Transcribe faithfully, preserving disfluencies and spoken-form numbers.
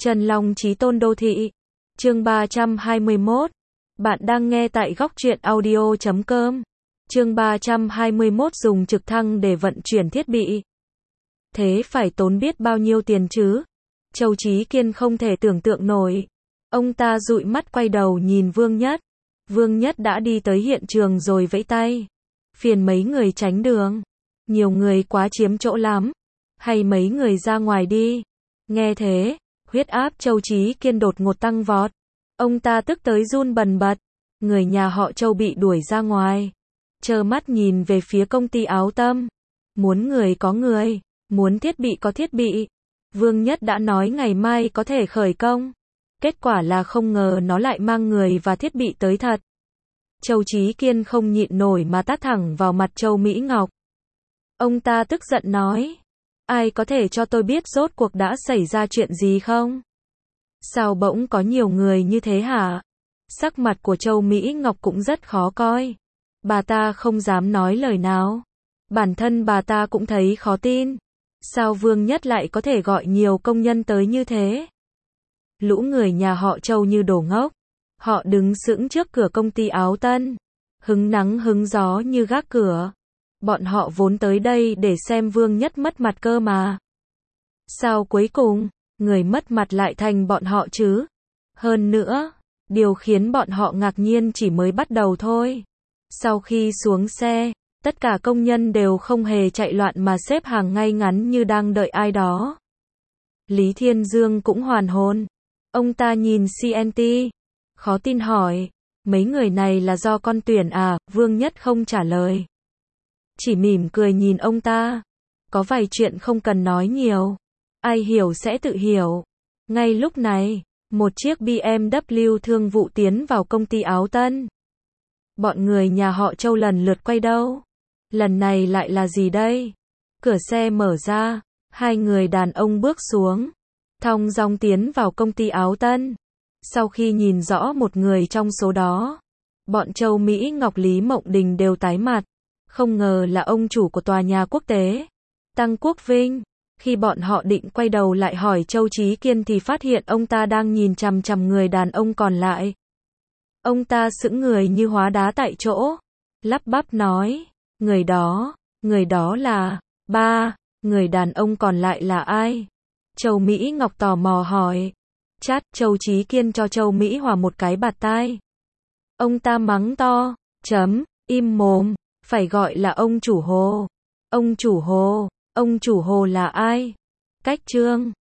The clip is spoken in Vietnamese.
Trần Long Chí Tôn Đô Thị. Chương ba trăm hai mươi mốt. Bạn đang nghe tại góc truyện audio chấm com. Chương ba trăm hai mươi mốt dùng trực thăng để vận chuyển thiết bị. Thế phải tốn biết bao nhiêu tiền chứ? Châu Chí Kiên không thể tưởng tượng nổi. Ông ta dụi mắt quay đầu nhìn Vương Nhất. Vương Nhất đã đi tới hiện trường rồi vẫy tay. Phiền mấy người tránh đường. Nhiều người quá chiếm chỗ lắm. Hay mấy người ra ngoài đi. Nghe thế, huyết áp Châu Chí Kiên đột ngột tăng vọt. Ông ta tức tới run bần bật. Người nhà họ Châu bị đuổi ra ngoài. Trơ mắt nhìn về phía công ty áo tăm. Muốn người có người, muốn thiết bị có thiết bị. Vương Nhất đã nói ngày mai có thể khởi công. Kết quả là không ngờ nó lại mang người và thiết bị tới thật. Châu Chí Kiên không nhịn nổi mà tát thẳng vào mặt Châu Mỹ Ngọc. Ông ta tức giận nói. Ai có thể cho tôi biết rốt cuộc đã xảy ra chuyện gì không? Sao bỗng có nhiều người như thế hả? Sắc mặt của Châu Mỹ Ngọc cũng rất khó coi. Bà ta không dám nói lời nào. Bản thân bà ta cũng thấy khó tin. Sao Vương Nhất lại có thể gọi nhiều công nhân tới như thế? Lũ người nhà họ Châu như đồ ngốc. Họ đứng sững trước cửa công ty áo tân. Hứng nắng hứng gió như gác cửa. Bọn họ vốn tới đây để xem Vương Nhất mất mặt cơ mà. Sao cuối cùng, người mất mặt lại thành bọn họ chứ? Hơn nữa, điều khiến bọn họ ngạc nhiên chỉ mới bắt đầu thôi. Sau khi xuống xe, tất cả công nhân đều không hề chạy loạn mà xếp hàng ngay ngắn như đang đợi ai đó. Lý Thiên Dương cũng hoàn hồn. Ông ta nhìn xê en tê, khó tin hỏi, mấy người này là do con tuyển à? Vương Nhất không trả lời. Chỉ mỉm cười nhìn ông ta. Có vài chuyện không cần nói nhiều. Ai hiểu sẽ tự hiểu. Ngay lúc này, một chiếc bê em vê thương vụ tiến vào công ty áo tân. Bọn người nhà họ Châu lần lượt quay đầu. Lần này lại là gì đây? Cửa xe mở ra, hai người đàn ông bước xuống. Thong dong tiến vào công ty áo tân. Sau khi nhìn rõ một người trong số đó, bọn Châu Mỹ Ngọc Lý Mộng Đình đều tái mặt. Không ngờ là ông chủ của tòa nhà quốc tế, Tăng Quốc Vinh. Khi bọn họ định quay đầu lại hỏi Châu Chí Kiên thì phát hiện ông ta đang nhìn chằm chằm người đàn ông còn lại. Ông ta sững người như hóa đá tại chỗ, lắp bắp nói, người đó, người đó là, ba, người đàn ông còn lại là ai? Châu Mỹ Ngọc tò mò hỏi. Chát, Châu Chí Kiên cho Châu Mỹ Hòa một cái bạt tai. Ông ta mắng to, chấm, im mồm. Phải gọi là ông chủ Hồ. Ông chủ Hồ, ông chủ Hồ là ai? Cách chương